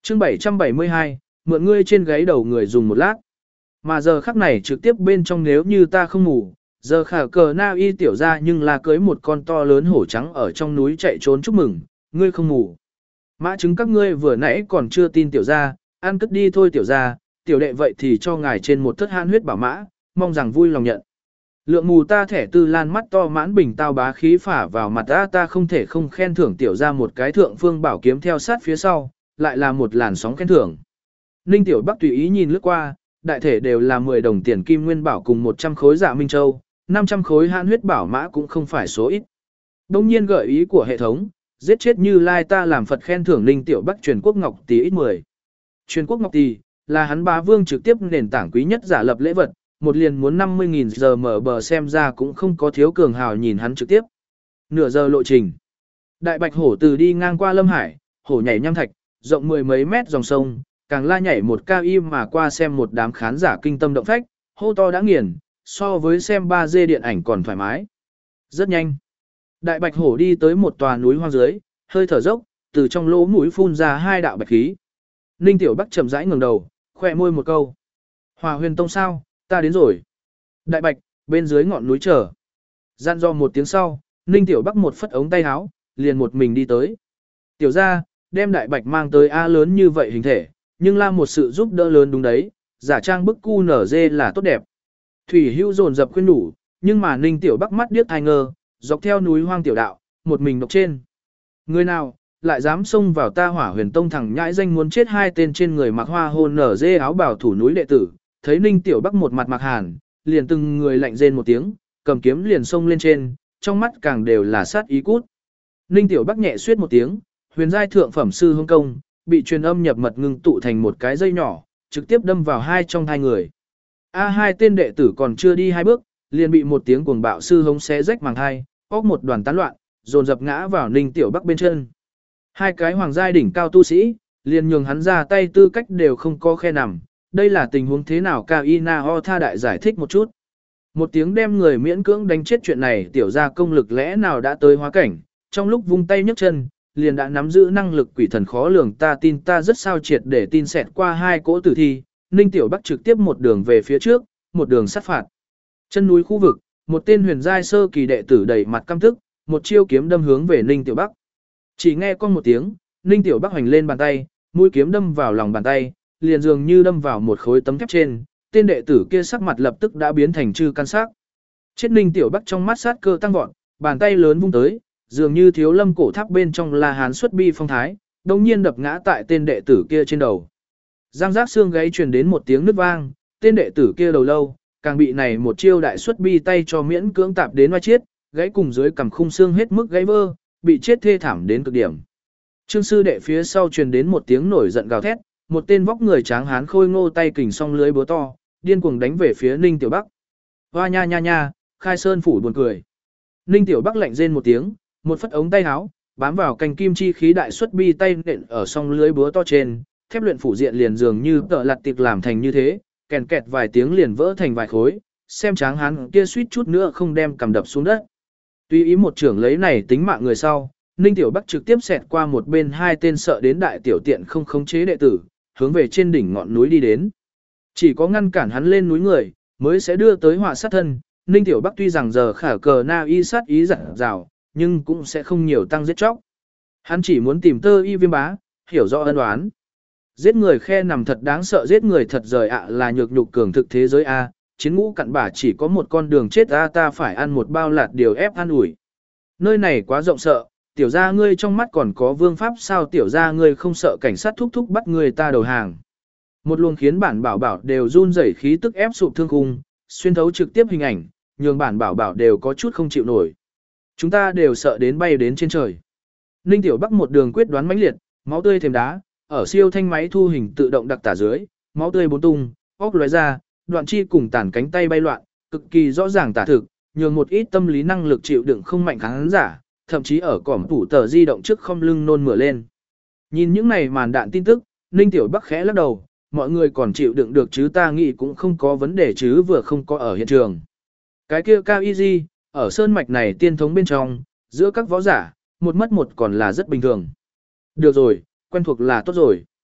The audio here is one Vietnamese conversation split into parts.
Chương 772, mượn ngươi trên gáy đầu người dùng một lát. Mà giờ khắc này trực tiếp bên trong nếu như ta không ngủ, giờ khả cờ na y tiểu ra nhưng là cưới một con to lớn hổ trắng ở trong núi chạy trốn chúc mừng, ngươi không ngủ. Mã chứng các ngươi vừa nãy còn chưa tin tiểu ra, ăn cất đi thôi tiểu ra, tiểu đệ vậy thì cho ngài trên một thất hãn huyết bảo mã, mong rằng vui lòng nhận. Lượng mù ta thẻ tư lan mắt to mãn bình tao bá khí phả vào mặt ta không thể không khen thưởng tiểu ra một cái thượng phương bảo kiếm theo sát phía sau, lại là một làn sóng khen thưởng. Ninh tiểu bắc tùy ý nhìn lướt qua, đại thể đều là 10 đồng tiền kim nguyên bảo cùng 100 khối dạ minh châu, 500 khối hãn huyết bảo mã cũng không phải số ít. Đông nhiên gợi ý của hệ thống, giết chết Như Lai ta làm Phật khen thưởng Ninh tiểu bắc truyền quốc ngọc tỷ ít 10. Truyền quốc ngọc tỷ là hắn bá vương trực tiếp nền tảng quý nhất giả lập lễ vật, một liền muốn 50.000 giờ mở bờ xem ra cũng không có thiếu cường hào nhìn hắn trực tiếp. Nửa giờ lộ trình. Đại bạch hổ từ đi ngang qua Lâm Hải, hổ nhảy nham thạch, rộng 10 mấy mét dòng sông, càng la nhảy một cao im mà qua xem một đám khán giả kinh tâm động phách, hô to đã nghiền, so với xem 3D điện ảnh còn thoải mái. Rất nhanh. Đại bạch hổ đi tới một tòa núi hoang dưới, hơi thở dốc, từ trong lỗ mũi phun ra hai đạo bạch khí. Ninh tiểu bắc chậm rãi ngẩng đầu, khỏe môi một câu. Hỏa huyền tông sao, ta đến rồi. Đại bạch, bên dưới ngọn núi chờ. Gian do một tiếng sau, Ninh tiểu bắc một phất ống tay áo, liền một mình đi tới. Tiểu ra, đem đại bạch mang tới A lớn như vậy hình thể, nhưng là một sự giúp đỡ lớn đúng đấy, giả trang bức cu nở dê là tốt đẹp. Thủy hưu dồn dập khuyên đủ, nhưng mà Ninh tiểu bắc mắt điếc thai ngơ, dọc theo núi hoang tiểu đạo, một mình độc trên. Người nào, lại dám xông vào ta hỏa huyền tông thẳng nhãi danh muốn chết hai tên trên người mặc hoa hôn nở dê áo bảo thủ núi đệ tử, thấy Ninh tiểu bắc một mặt mặc hàn, liền từng người lạnh rên một tiếng, cầm kiếm liền xông lên trên, trong mắt càng đều là sát ý cút. Ninh tiểu bắc nhẹ suyết một tiếng, huyền giai thượng phẩm sư hương công, bị truyền âm nhập mật ngưng tụ thành một cái dây nhỏ, trực tiếp đâm vào hai trong hai người. Hai tên đệ tử còn chưa đi hai bước, liền bị một tiếng cuồng bạo sư hống xé rách màng hai, óc một đoàn tán loạn, dồn dập ngã vào Ninh tiểu bắc bên chân. Hai cái hoàng giai đỉnh cao tu sĩ, liền nhường hắn ra tay tư cách đều không có khe nằm. Đây là tình huống thế nào Cao Y Na Ho Tha đại giải thích một chút. Một tiếng đem người miễn cưỡng đánh chết chuyện này tiểu ra công lực lẽ nào đã tới hóa cảnh, trong lúc vung tay nhấc chân, liền đã nắm giữ năng lực quỷ thần khó lường ta tin ta rất sao triệt để tin xẹt qua hai cỗ tử thi, Ninh tiểu bắc trực tiếp một đường về phía trước, một đường sát phạt. Chân núi khu vực, một tên huyền giai sơ kỳ đệ tử đầy mặt căm tức, một chiêu kiếm đâm hướng về Ninh tiểu bắc. Chỉ nghe con một tiếng, Ninh tiểu bắc hoành lên bàn tay, mũi kiếm đâm vào lòng bàn tay, liền dường như đâm vào một khối tấm thép trên, tên đệ tử kia sắc mặt lập tức đã biến thành chư căn sắc. Chết Ninh tiểu bắc trong mắt sát cơ tăng vọt, bàn tay lớn vung tới, dường như thiếu lâm cổ tháp bên trong La Hán xuất bi phong thái, đồng nhiên đập ngã tại tên đệ tử kia trên đầu. Giang giác xương gáy truyền đến một tiếng nứt vang, tên đệ tử kia đầu lâu, càng bị này một chiêu đại xuất bi tay cho miễn cưỡng tạp đến vai chết, gãy cùng dưới cằm khung xương hết mức gãy vơ, bị chết thê thảm đến cực điểm. Trương sư đệ phía sau truyền đến một tiếng nổi giận gào thét, một tên vóc người tráng hán khôi ngô tay kình song lưới búa to, điên cuồng đánh về phía Ninh tiểu bắc. Hoa nha nha nha, khai sơn phủ buồn cười. Ninh tiểu bắc lạnh rên một tiếng, một phất ống tay áo, bám vào cành kim chi khí đại xuất bi tay nện ở song lưới búa to trên, thép luyện phủ diện liền dường như tợ lặt tiệc làm thành như thế, kèn kẹt vài tiếng liền vỡ thành vài khối, xem tráng hán kia suýt chút nữa không đem cầm đập xuống đất. Tuy ý một trưởng lấy này tính mạng người sau, Ninh tiểu bắc trực tiếp xẹt qua một bên hai tên sợ đến đại tiểu tiện không khống chế đệ tử, hướng về trên đỉnh ngọn núi đi đến. Chỉ có ngăn cản hắn lên núi người, mới sẽ đưa tới họa sát thân. Ninh tiểu bắc tuy rằng giờ khả cờ na y sát ý dặn dào, nhưng cũng sẽ không nhiều tăng giết chóc. Hắn chỉ muốn tìm tơ y viêm bá, hiểu rõ ân oán. Giết người khe nằm thật đáng sợ, giết người thật rời ạ là nhược nhục cường thực thế giới a, chiến ngũ cặn bả chỉ có một con đường chết a, ta phải ăn một bao lạt điều ép ăn ủi. Nơi này quá rộng sợ, tiểu gia ngươi trong mắt còn có vương pháp sao, tiểu gia ngươi không sợ cảnh sát thúc thúc bắt người ta đầu hàng. Một luồng khiến bản bảo bảo đều run rẩy khí tức ép sụp thương khung, xuyên thấu trực tiếp hình ảnh, nhường bản bảo bảo đều có chút không chịu nổi. Chúng ta đều sợ đến bay đến trên trời. Ninh tiểu bắc một đường quyết đoán mãnh liệt, máu tươi thềm đá, ở siêu thanh máy thu hình tự động đặc tả dưới, máu tươi bốn tung, óc lóe ra, đoạn chi cùng tàn cánh tay bay loạn, cực kỳ rõ ràng tả thực, nhường một ít tâm lý năng lực chịu đựng không mạnh khán giả, thậm chí ở cỏm tủ tờ di động trước không lưng nôn mửa lên. Nhìn những này màn đạn tin tức, Ninh tiểu bắc khẽ lắc đầu, mọi người còn chịu đựng được chứ, ta nghĩ cũng không có vấn đề chứ, vừa không có ở hiện trường. Cái kia cao y di, ở sơn mạch này tiên thống bên trong, giữa các võ giả, một mất một còn là rất bình thường. Được rồi, quen thuộc là tốt rồi.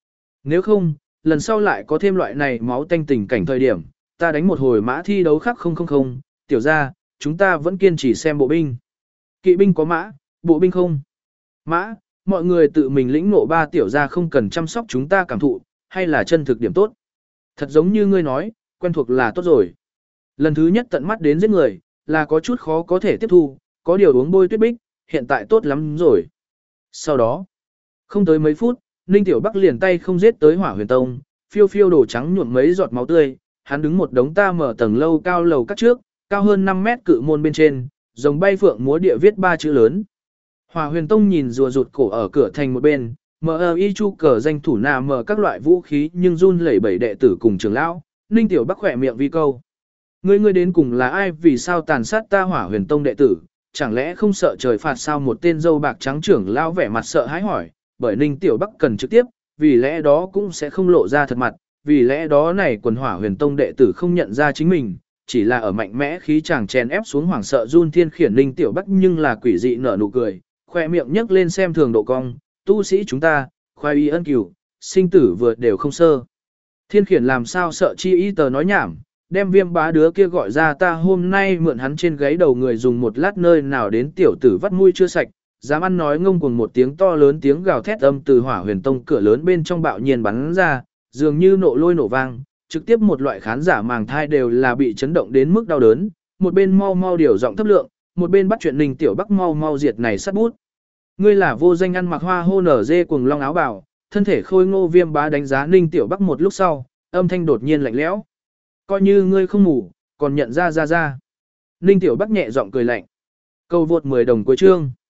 Nếu không, lần sau lại có thêm loại này máu tanh tình cảnh thời điểm, ta đánh một hồi mã thi đấu khác 000, tiểu ra, chúng ta vẫn kiên trì xem bộ binh. Kỵ binh có mã, bộ binh không. Mã, mọi người tự mình lĩnh ngộ ba tiểu ra không cần chăm sóc chúng ta cảm thụ, hay là chân thực điểm tốt. Thật giống như ngươi nói, quen thuộc là tốt rồi. Lần thứ nhất tận mắt đến giết người, là có chút khó có thể tiếp thu, có điều uống bôi tuyết bích, hiện tại tốt lắm rồi. Sau đó, không tới mấy phút, Ninh Tiểu Bắc liền tay không giết tới Hỏa Huyền Tông, phiêu phiêu đổ trắng nhuộm mấy giọt máu tươi, hắn đứng một đống ta mở tầng lâu cao lầu các trước, cao hơn 5 mét cự môn bên trên, rồng bay phượng múa địa viết 3 chữ lớn. Hỏa Huyền Tông nhìn rùa rụt cổ ở cửa thành một bên, MI chu cờ danh thủ nà mở các loại vũ khí nhưng run lẩy bẩy đệ tử cùng trưởng lão, Ninh Tiểu Bắc khỏe miệng vi câu. Ngươi đến cùng là ai, vì sao tàn sát ta Hỏa Huyền Tông đệ tử, chẳng lẽ không sợ trời phạt sao? Một tên dâu bạc trắng trưởng lão vẻ mặt sợ hãi hỏi, bởi Ninh Tiểu Bắc cần trực tiếp, vì lẽ đó cũng sẽ không lộ ra thật mặt, vì lẽ đó này quần Hỏa Huyền Tông đệ tử không nhận ra chính mình, chỉ là ở mạnh mẽ khí chàng chèn ép xuống hoảng sợ run thiên khiển Ninh Tiểu Bắc nhưng là quỷ dị nở nụ cười, khoe miệng nhấc lên xem thường độ cong, tu sĩ chúng ta, khoai y ân cửu, sinh tử vừa đều không sơ. Thiên khiển làm sao sợ chi y tờ nói nhảm, đem Viêm Bá đứa kia gọi ra, ta hôm nay mượn hắn trên gáy đầu người dùng một lát nơi nào đến tiểu tử vắt mũi chưa sạch, dám ăn nói ngông cuồng. Một tiếng to lớn tiếng gào thét âm từ Hỏa Huyền Tông cửa lớn bên trong bạo nhiên bắn ra, dường như nộ lôi nổ vang, trực tiếp một loại khán giả màng thai đều là bị chấn động đến mức đau đớn, một bên mau mau điều giọng thấp lượng, một bên bắt chuyện Ninh Tiểu Bắc mau mau diệt này sát bút. Ngươi là vô danh ăn mặc hoa hô nở dê cuồng long áo bào, thân thể khôi ngô. Viêm Bá đánh giá Ninh Tiểu Bắc một lúc sau, âm thanh đột nhiên lạnh lẽo. Coi như ngươi không ngủ, còn nhận ra. Ninh Tiểu Bắc nhẹ giọng cười lạnh. Cầu vượt 10 đồng cuối chương.